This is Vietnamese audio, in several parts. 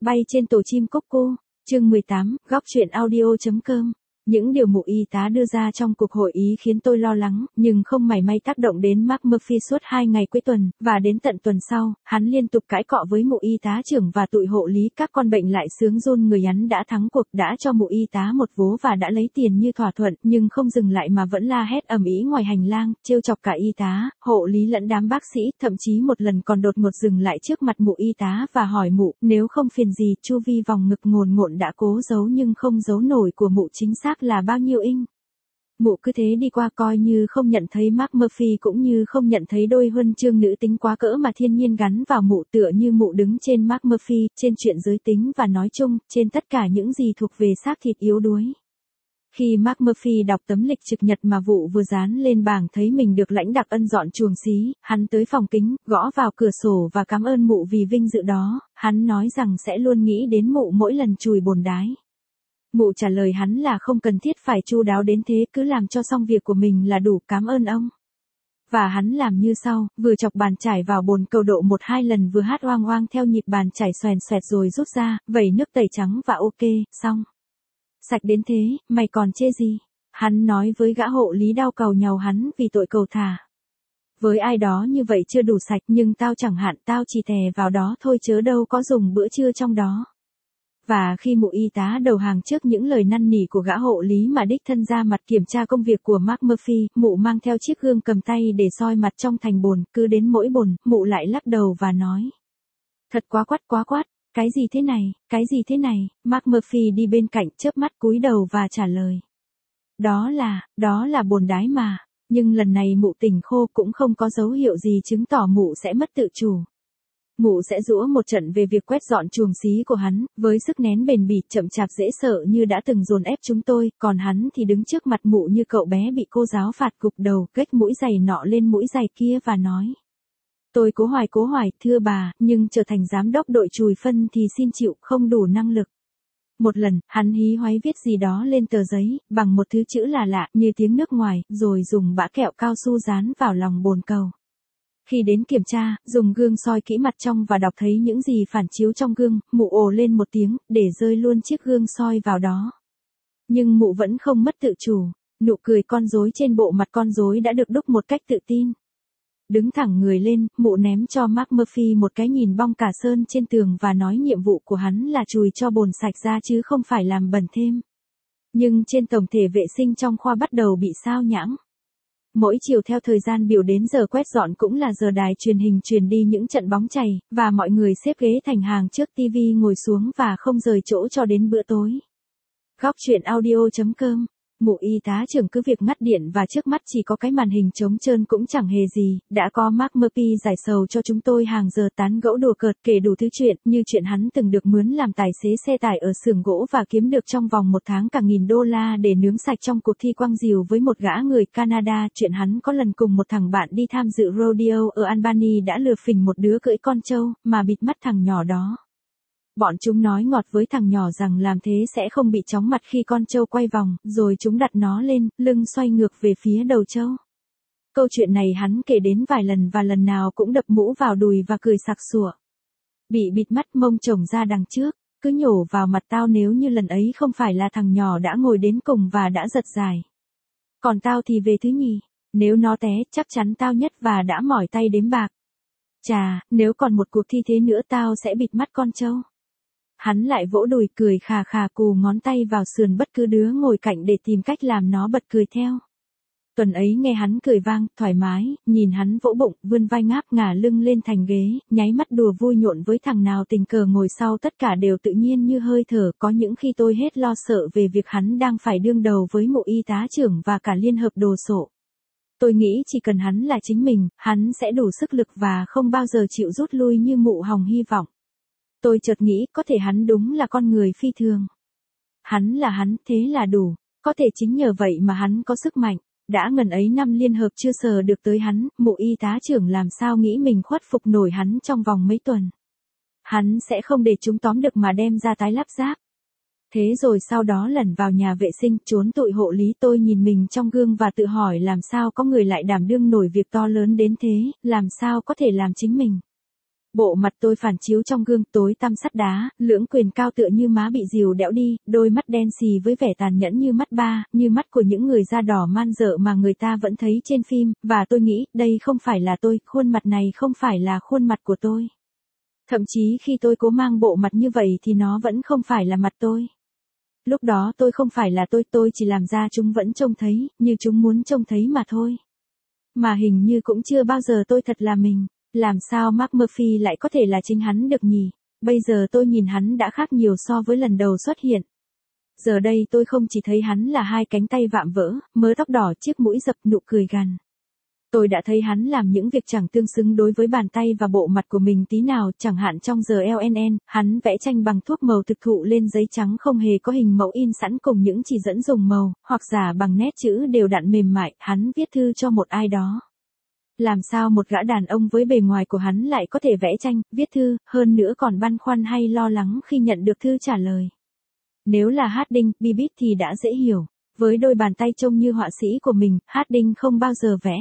Bay trên tổ chim cúc cu, chương 18, góc truyện audio.com. Những điều mụ y tá đưa ra trong cuộc hội ý khiến tôi lo lắng, nhưng không mảy may tác động đến Mark Murphy suốt 2 ngày cuối tuần, và đến tận tuần sau, hắn liên tục cãi cọ với mụ y tá trưởng và tụi hộ lý các con bệnh lại sướng run người hắn đã thắng cuộc, đã cho mụ y tá một vố và đã lấy tiền như thỏa thuận, nhưng không dừng lại mà vẫn la hét ầm ĩ ngoài hành lang, trêu chọc cả y tá, hộ lý lẫn đám bác sĩ, thậm chí một lần còn đột ngột dừng lại trước mặt mụ y tá và hỏi mụ, nếu không phiền gì, chu vi vòng ngực ngồn ngộn đã cố giấu nhưng không giấu nổi của mụ chính xác là bao nhiêu inch. Mụ cứ thế đi qua coi như không nhận thấy Mark Murphy cũng như không nhận thấy đôi huân chương nữ tính quá cỡ mà thiên nhiên gắn vào mụ, tựa như mụ đứng trên Mark Murphy, trên chuyện giới tính và nói chung, trên tất cả những gì thuộc về xác thịt yếu đuối. Khi Mark Murphy đọc tấm lịch trực nhật mà vụ vừa dán lên bảng thấy mình được lãnh đặc ân dọn chuồng xí, hắn tới phòng kính, gõ vào cửa sổ và cảm ơn mụ vì vinh dự đó, hắn nói rằng sẽ luôn nghĩ đến mụ mỗi lần chùi bồn đái. Mụ trả lời hắn là không cần thiết phải chu đáo đến thế, cứ làm cho xong việc của mình là đủ, cảm ơn ông. Và hắn làm như sau, vừa chọc bàn chải vào bồn cầu độ 1-2 lần, vừa hát oang oang theo nhịp bàn chải xoèn xoẹt rồi rút ra, vẩy nước tẩy trắng và ok, xong. Sạch đến thế, mày còn chê gì? Hắn nói với gã hộ lý đau càu nhàu hắn vì tội cầu thả. Với ai đó như vậy chưa đủ sạch, nhưng tao chẳng hạn, tao chỉ thè vào đó thôi chớ đâu có dùng bữa trưa trong đó. Và khi mụ y tá đầu hàng trước những lời năn nỉ của gã hộ lý mà đích thân ra mặt kiểm tra công việc của Mark Murphy, mụ mang theo chiếc gương cầm tay để soi mặt trong thành bồn, cứ đến mỗi bồn, mụ lại lắc đầu và nói. Thật quá quát, cái gì thế này, Mark Murphy đi bên cạnh chớp mắt cúi đầu và trả lời. Đó là bồn đái mà, nhưng lần này mụ tỉnh khô cũng không có dấu hiệu gì chứng tỏ mụ sẽ mất tự chủ. Mụ sẽ giũa một trận về việc quét dọn chuồng xí của hắn, với sức nén bền bỉ, chậm chạp dễ sợ như đã từng dồn ép chúng tôi, còn hắn thì đứng trước mặt mụ như cậu bé bị cô giáo phạt gục đầu, gách mũi giày nọ lên mũi giày kia và nói. Tôi cố hoài, thưa bà, nhưng trở thành giám đốc đội chùi phân thì xin chịu, không đủ năng lực. Một lần, hắn hí hoáy viết gì đó lên tờ giấy, bằng một thứ chữ lạ như tiếng nước ngoài, rồi dùng bã kẹo cao su dán vào lòng bồn cầu. Khi đến kiểm tra, dùng gương soi kỹ mặt trong và đọc thấy những gì phản chiếu trong gương, mụ ồ lên một tiếng, để rơi luôn chiếc gương soi vào đó. Nhưng mụ vẫn không mất tự chủ, nụ cười con rối trên bộ mặt con rối đã được đúc một cách tự tin. Đứng thẳng người lên, mụ ném cho Mark Murphy một cái nhìn bong cả sơn trên tường và nói nhiệm vụ của hắn là chùi cho bồn sạch ra chứ không phải làm bẩn thêm. Nhưng trên tổng thể vệ sinh trong khoa bắt đầu bị sao nhãng. Mỗi chiều theo thời gian biểu đến giờ quét dọn cũng là giờ đài truyền hình truyền đi những trận bóng chày, và mọi người xếp ghế thành hàng trước tivi ngồi xuống và không rời chỗ cho đến bữa tối. Góc truyện audio.com. Mụ y tá trưởng cứ việc ngắt điện và trước mắt chỉ có cái màn hình trống trơn cũng chẳng hề gì, đã có Mark Murphy giải sầu cho chúng tôi hàng giờ tán gẫu đùa cợt kể đủ thứ chuyện, như chuyện hắn từng được mướn làm tài xế xe tải ở xưởng gỗ và kiếm được trong vòng 1 tháng cả $1,000 để nướng sạch trong cuộc thi quăng diều với một gã người Canada, chuyện hắn có lần cùng một thằng bạn đi tham dự rodeo ở Albany đã lừa phình một đứa cưỡi con trâu, mà bịt mắt thằng nhỏ đó. Bọn chúng nói ngọt với thằng nhỏ rằng làm thế sẽ không bị chóng mặt khi con trâu quay vòng, rồi chúng đặt nó lên, lưng xoay ngược về phía đầu trâu. Câu chuyện này hắn kể đến vài lần và lần nào cũng đập mũ vào đùi và cười sặc sụa. Bị bịt mắt mông chồng ra đằng trước, cứ nhổ vào mặt tao nếu như lần ấy không phải là thằng nhỏ đã ngồi đến cùng và đã giật dài. Còn tao thì về thứ nhì, nếu nó té chắc chắn tao nhất và đã mỏi tay đếm bạc. Chà, nếu còn một cuộc thi thế nữa tao sẽ bịt mắt con trâu. Hắn lại vỗ đùi cười khà khà cù ngón tay vào sườn bất cứ đứa ngồi cạnh để tìm cách làm nó bật cười theo. Tuần ấy nghe hắn cười vang, thoải mái, nhìn hắn vỗ bụng, vươn vai ngáp ngả lưng lên thành ghế, nháy mắt đùa vui nhộn với thằng nào tình cờ ngồi sau, tất cả đều tự nhiên như hơi thở, có những khi tôi hết lo sợ về việc hắn đang phải đương đầu với mụ y tá trưởng và cả liên hợp đồ sộ. Tôi nghĩ chỉ cần hắn là chính mình, hắn sẽ đủ sức lực và không bao giờ chịu rút lui như mụ hòng hy vọng. Tôi chợt nghĩ có thể hắn đúng là con người phi thường. Hắn là hắn, thế là đủ. Có thể chính nhờ vậy mà hắn có sức mạnh. Đã ngần ấy năm liên hợp chưa sờ được tới hắn, mụ y tá trưởng làm sao nghĩ mình khuất phục nổi hắn trong vòng mấy tuần. Hắn sẽ không để chúng tóm được mà đem ra tái lắp ráp. Thế rồi sau đó lẩn vào nhà vệ sinh, trốn tụi hộ lý, tôi nhìn mình trong gương và tự hỏi làm sao có người lại đảm đương nổi việc to lớn đến thế, làm sao có thể làm chính mình. Bộ mặt tôi phản chiếu trong gương tối tăm sắt đá, lưỡng quyền cao tựa như má bị rìu đẽo đi, đôi mắt đen xì với vẻ tàn nhẫn như mắt ba, như mắt của những người da đỏ man dợ mà người ta vẫn thấy trên phim, và tôi nghĩ, đây không phải là tôi, khuôn mặt này không phải là khuôn mặt của tôi. Thậm chí khi tôi cố mang bộ mặt như vậy thì nó vẫn không phải là mặt tôi. Lúc đó tôi không phải là tôi chỉ làm ra chúng vẫn trông thấy, như chúng muốn trông thấy mà thôi. Mà hình như cũng chưa bao giờ tôi thật là mình. Làm sao Mark Murphy lại có thể là chính hắn được nhỉ? Bây giờ tôi nhìn hắn đã khác nhiều so với lần đầu xuất hiện. Giờ đây tôi không chỉ thấy hắn là hai cánh tay vạm vỡ, mớ tóc đỏ, chiếc mũi dập, nụ cười gằn. Tôi đã thấy hắn làm những việc chẳng tương xứng đối với bàn tay và bộ mặt của mình tí nào, chẳng hạn trong giờ LNN, hắn vẽ tranh bằng thuốc màu thực thụ lên giấy trắng không hề có hình mẫu in sẵn cùng những chỉ dẫn dùng màu, hoặc giả bằng nét chữ đều đặn mềm mại, hắn viết thư cho một ai đó. Làm sao một gã đàn ông với bề ngoài của hắn lại có thể vẽ tranh, viết thư, hơn nữa còn băn khoăn hay lo lắng khi nhận được thư trả lời. Nếu là Harding, Bibit thì đã dễ hiểu. Với đôi bàn tay trông như họa sĩ của mình, Harding không bao giờ vẽ.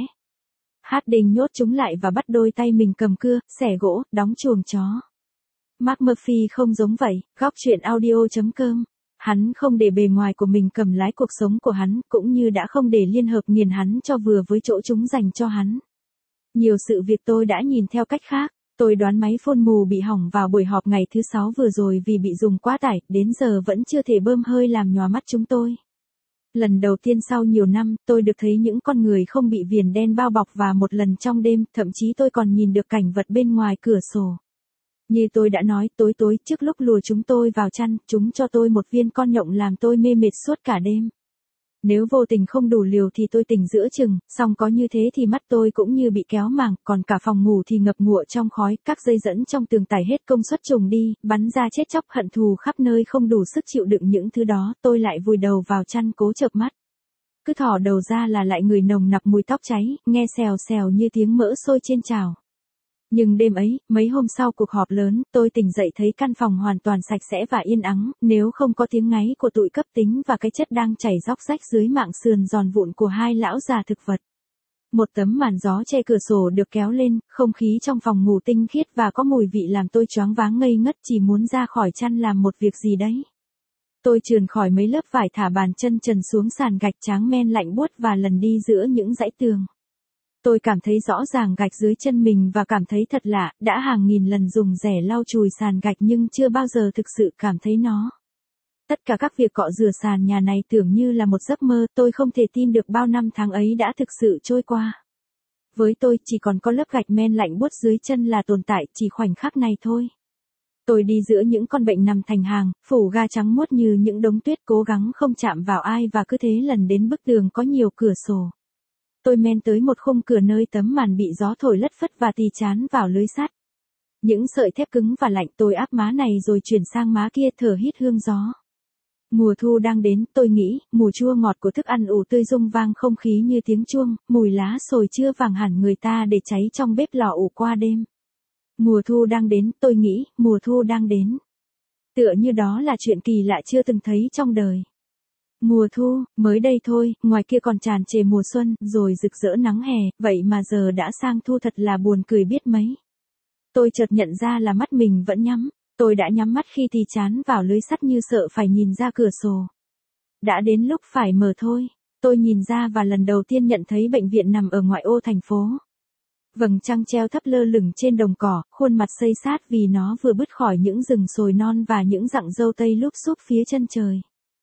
Harding nhốt chúng lại và bắt đôi tay mình cầm cưa, xẻ gỗ, đóng chuồng chó. Mark Murphy không giống vậy, góc chuyện audio.com. Hắn không để bề ngoài của mình cầm lái cuộc sống của hắn, cũng như đã không để liên hợp nghiền hắn cho vừa với chỗ chúng dành cho hắn. Nhiều sự việc tôi đã nhìn theo cách khác. Tôi đoán máy phone mù bị hỏng vào buổi họp ngày thứ 6 vừa rồi vì bị dùng quá tải, đến giờ vẫn chưa thể bơm hơi làm nhòa mắt chúng tôi. Lần đầu tiên sau nhiều năm, tôi được thấy những con người không bị viền đen bao bọc, và một lần trong đêm, thậm chí tôi còn nhìn được cảnh vật bên ngoài cửa sổ. Như tôi đã nói, tối tối trước lúc lùa chúng tôi vào chăn, chúng cho tôi một viên con nhộng làm tôi mê mệt suốt cả đêm. Nếu vô tình không đủ liều thì tôi tỉnh giữa chừng, song có như thế thì mắt tôi cũng như bị kéo màng, còn cả phòng ngủ thì ngập ngụa trong khói, các dây dẫn trong tường tải hết công suất trùng đi, bắn ra chết chóc, hận thù khắp nơi không đủ sức chịu đựng những thứ đó, tôi lại vùi đầu vào chăn cố chợp mắt. Cứ thò đầu ra là lại ngửi nồng nặc mùi tóc cháy, nghe xèo xèo như tiếng mỡ sôi trên chảo. Nhưng đêm ấy, mấy hôm sau cuộc họp lớn, tôi tỉnh dậy thấy căn phòng hoàn toàn sạch sẽ và yên ắng, nếu không có tiếng ngáy của tụi cấp tính và cái chất đang chảy róc rách dưới mạng sườn giòn vụn của hai lão già thực vật. Một tấm màn gió che cửa sổ được kéo lên, không khí trong phòng ngủ tinh khiết và có mùi vị làm tôi choáng váng ngây ngất, chỉ muốn ra khỏi chăn làm một việc gì đấy. Tôi trườn khỏi mấy lớp vải, thả bàn chân trần xuống sàn gạch tráng men lạnh buốt và lần đi giữa những dãy tường. Tôi cảm thấy rõ ràng gạch dưới chân mình và cảm thấy thật lạ, đã hàng nghìn lần dùng rẻ lau chùi sàn gạch nhưng chưa bao giờ thực sự cảm thấy nó. Tất cả các việc cọ rửa sàn nhà này tưởng như là một giấc mơ, tôi không thể tin được bao năm tháng ấy đã thực sự trôi qua. Với tôi, chỉ còn có lớp gạch men lạnh buốt dưới chân là tồn tại chỉ khoảnh khắc này thôi. Tôi đi giữa những con bệnh nằm thành hàng, phủ ga trắng muốt như những đống tuyết, cố gắng không chạm vào ai và cứ thế lần đến bức tường có nhiều cửa sổ. Tôi men tới một khung cửa nơi tấm màn bị gió thổi lất phất và tì chán vào lưới sắt. Những sợi thép cứng và lạnh, tôi áp má này rồi chuyển sang má kia, thở hít hương gió. Mùa thu đang đến, tôi nghĩ, mùi chua ngọt của thức ăn ủ tươi rung vang không khí như tiếng chuông, mùi lá sồi chưa vàng hẳn người ta để cháy trong bếp lò ủ qua đêm. Mùa thu đang đến, tôi nghĩ, mùa thu đang đến. Tựa như đó là chuyện kỳ lạ chưa từng thấy trong đời. Mùa thu, mới đây thôi, ngoài kia còn tràn trề mùa xuân, rồi rực rỡ nắng hè, vậy mà giờ đã sang thu, thật là buồn cười biết mấy. Tôi chợt nhận ra là mắt mình vẫn nhắm, tôi đã nhắm mắt khi thì chán vào lưới sắt như sợ phải nhìn ra cửa sổ. Đã đến lúc phải mở thôi, tôi nhìn ra và lần đầu tiên nhận thấy bệnh viện nằm ở ngoại ô thành phố. Vầng trăng treo thấp lơ lửng trên đồng cỏ, khuôn mặt xây sát vì nó vừa bứt khỏi những rừng sồi non và những rặng dâu tây lúp xúp phía chân trời.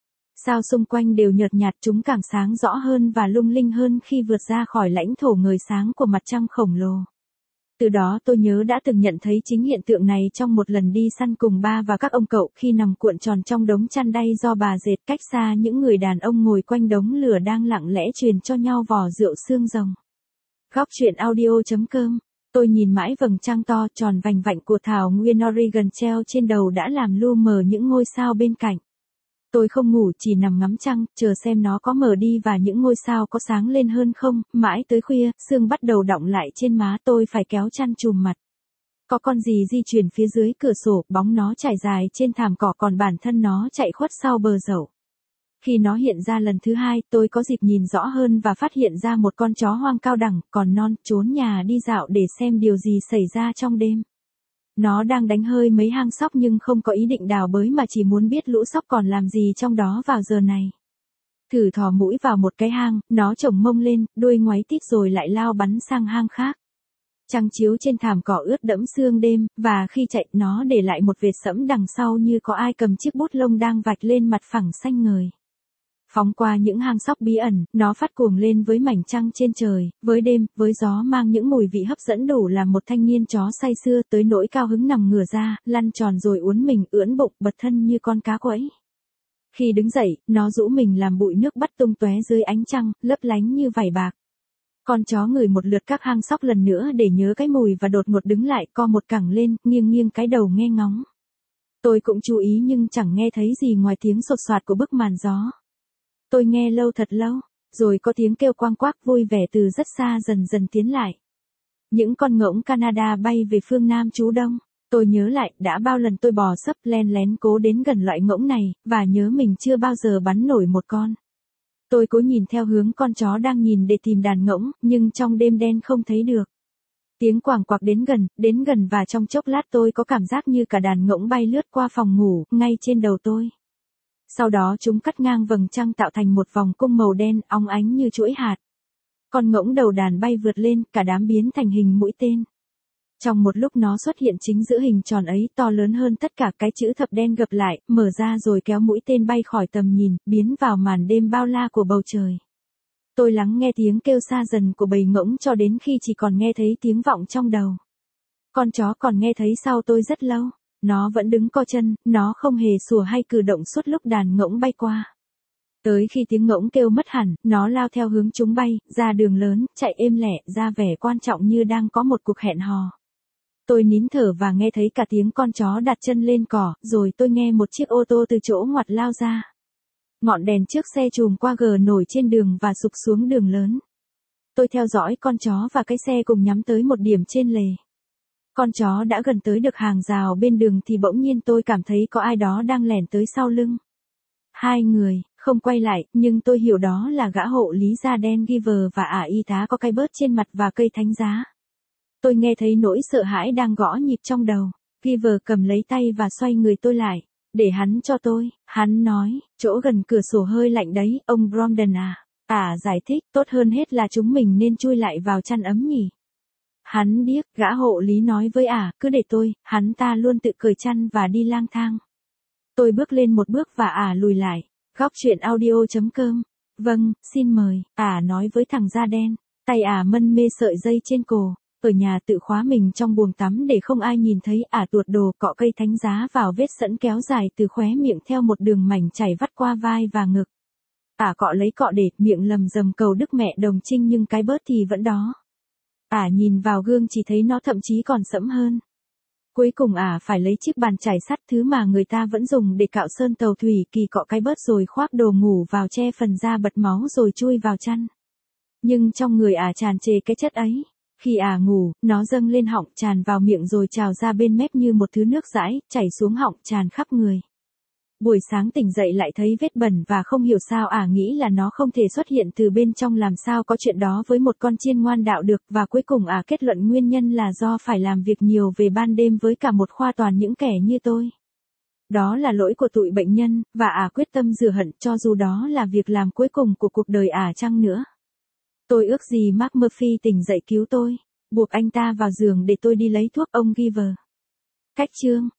Sao xung quanh đều nhợt nhạt, chúng càng sáng rõ hơn và lung linh hơn khi vượt ra khỏi lãnh thổ ngời sáng của mặt trăng khổng lồ. Từ đó tôi nhớ đã từng nhận thấy chính hiện tượng này trong một lần đi săn cùng ba và các ông cậu khi nằm cuộn tròn trong đống chăn đay do bà dệt, cách xa những người đàn ông ngồi quanh đống lửa đang lặng lẽ truyền cho nhau vò rượu xương rồng. Góc chuyện audio.com. Tôi nhìn mãi vầng trăng to tròn vành vạnh của thảo nguyên Oregon treo trên đầu đã làm lu mờ những ngôi sao bên cạnh. Tôi không ngủ, chỉ nằm ngắm trăng, chờ xem nó có mở đi và những ngôi sao có sáng lên hơn không. Mãi tới khuya, sương bắt đầu đọng lại trên má, tôi phải kéo chăn trùm mặt. Có con gì di chuyển phía dưới cửa sổ, bóng nó trải dài trên thảm cỏ, còn bản thân nó chạy khuất sau bờ dậu. Khi nó hiện ra lần thứ hai, tôi có dịp nhìn rõ hơn và phát hiện ra một con chó hoang cao đẳng, còn non, trốn nhà đi dạo để xem điều gì xảy ra trong đêm. Nó đang đánh hơi mấy hang sóc nhưng không có ý định đào bới mà chỉ muốn biết lũ sóc còn làm gì trong đó vào giờ này. Thử thò mũi vào một cái hang, nó chổng mông lên, đuôi ngoáy tít rồi lại lao bắn sang hang khác. Trăng chiếu trên thảm cỏ ướt đẫm sương đêm, và khi chạy nó để lại một vệt sẫm đằng sau như có ai cầm chiếc bút lông đang vạch lên mặt phẳng xanh ngời. Phóng qua những hang sóc bí ẩn, nó phát cuồng lên với mảnh trăng trên trời, với đêm, với gió mang những mùi vị hấp dẫn đủ làm một thanh niên chó say sưa tới nỗi cao hứng nằm ngửa ra, lăn tròn rồi uốn mình ưỡn bụng bật thân như con cá quẫy. Khi đứng dậy, nó rũ mình làm bụi nước bắt tung tóe dưới ánh trăng, lấp lánh như vảy bạc. Con chó ngửi một lượt các hang sóc lần nữa để nhớ cái mùi và đột ngột đứng lại, co một cẳng lên, nghiêng nghiêng cái đầu nghe ngóng. Tôi cũng chú ý nhưng chẳng nghe thấy gì ngoài tiếng sột soạt của bức màn gió. Tôi nghe lâu thật lâu, rồi có tiếng kêu quang quác vui vẻ từ rất xa dần dần tiến lại. Những con ngỗng Canada bay về phương Nam trú Đông. Tôi nhớ lại đã bao lần tôi bò sấp len lén cố đến gần loại ngỗng này, và nhớ mình chưa bao giờ bắn nổi một con. Tôi cố nhìn theo hướng con chó đang nhìn để tìm đàn ngỗng, nhưng trong đêm đen không thấy được. Tiếng quàng quạc đến gần và trong chốc lát tôi có cảm giác như cả đàn ngỗng bay lướt qua phòng ngủ, ngay trên đầu tôi. Sau đó chúng cắt ngang vầng trăng tạo thành một vòng cung màu đen óng ánh như chuỗi hạt. Con ngỗng đầu đàn bay vượt lên, cả đám biến thành hình mũi tên. Trong một lúc nó xuất hiện chính giữa hình tròn ấy, to lớn hơn tất cả, cái chữ thập đen gập lại, mở ra rồi kéo mũi tên bay khỏi tầm nhìn, biến vào màn đêm bao la của bầu trời. Tôi lắng nghe tiếng kêu xa dần của bầy ngỗng cho đến khi chỉ còn nghe thấy tiếng vọng trong đầu. Con chó còn nghe thấy sau tôi rất lâu. Nó vẫn đứng co chân, nó không hề sủa hay cử động suốt lúc đàn ngỗng bay qua. Tới khi tiếng ngỗng kêu mất hẳn, nó lao theo hướng chúng bay, ra đường lớn, chạy êm lẻ, ra vẻ quan trọng như đang có một cuộc hẹn hò. Tôi nín thở và nghe thấy cả tiếng con chó đặt chân lên cỏ, rồi tôi nghe một chiếc ô tô từ chỗ ngoặt lao ra. Ngọn đèn trước xe chùm qua gờ nổi trên đường và sụp xuống đường lớn. Tôi theo dõi con chó và cái xe cùng nhắm tới một điểm trên lề. Con chó đã gần tới được hàng rào bên đường thì bỗng nhiên tôi cảm thấy có ai đó đang lẻn tới sau lưng. Hai người, không quay lại, nhưng tôi hiểu đó là gã hộ lý da đen Giver và ả y tá có cái bớt trên mặt và cây thánh giá. Tôi nghe thấy nỗi sợ hãi đang gõ nhịp trong đầu. Giver cầm lấy tay và xoay người tôi lại. Để hắn cho tôi, hắn nói, chỗ gần cửa sổ hơi lạnh đấy, ông Bromden à. Ả giải thích, tốt hơn hết là chúng mình nên chui lại vào chăn ấm nhỉ. Hắn điếc, gã hộ lý nói với ả, cứ để tôi, hắn ta luôn tự cởi chăn và đi lang thang. Tôi bước lên một bước và ả lùi lại. Góc truyện audio.com. Vâng, xin mời, ả nói với thằng da đen. Tay ả mân mê sợi dây trên cổ. Ở nhà tự khóa mình trong buồng tắm để không ai nhìn thấy, ả tuột đồ cọ cây thánh giá vào vết sẵn kéo dài từ khóe miệng theo một đường mảnh chảy vắt qua vai và ngực. Ả cọ lấy cọ để miệng lầm rầm cầu Đức Mẹ Đồng Trinh nhưng cái bớt thì vẫn đó. Ả nhìn vào gương chỉ thấy nó thậm chí còn sẫm hơn. Cuối cùng ả phải lấy chiếc bàn chải sắt, thứ mà người ta vẫn dùng để cạo sơn tàu thủy, kỳ cọ cái bớt rồi khoác đồ ngủ vào che phần da bật máu rồi chui vào chăn. Nhưng trong người ả tràn trề cái chất ấy. Khi ả ngủ, nó dâng lên họng, tràn vào miệng rồi trào ra bên mép như một thứ nước dãi, chảy xuống họng, tràn khắp người. Buổi sáng tỉnh dậy lại thấy vết bẩn và không hiểu sao ả nghĩ là nó không thể xuất hiện từ bên trong, làm sao có chuyện đó với một con chiên ngoan đạo được, và cuối cùng ả kết luận nguyên nhân là do phải làm việc nhiều về ban đêm với cả một khoa toàn những kẻ như tôi. Đó là lỗi của tụi bệnh nhân, và ả quyết tâm rửa hận cho dù đó là việc làm cuối cùng của cuộc đời ả chăng nữa. Tôi ước gì Mark Murphy tỉnh dậy cứu tôi, buộc anh ta vào giường để tôi đi lấy thuốc ông Giver. Cách chương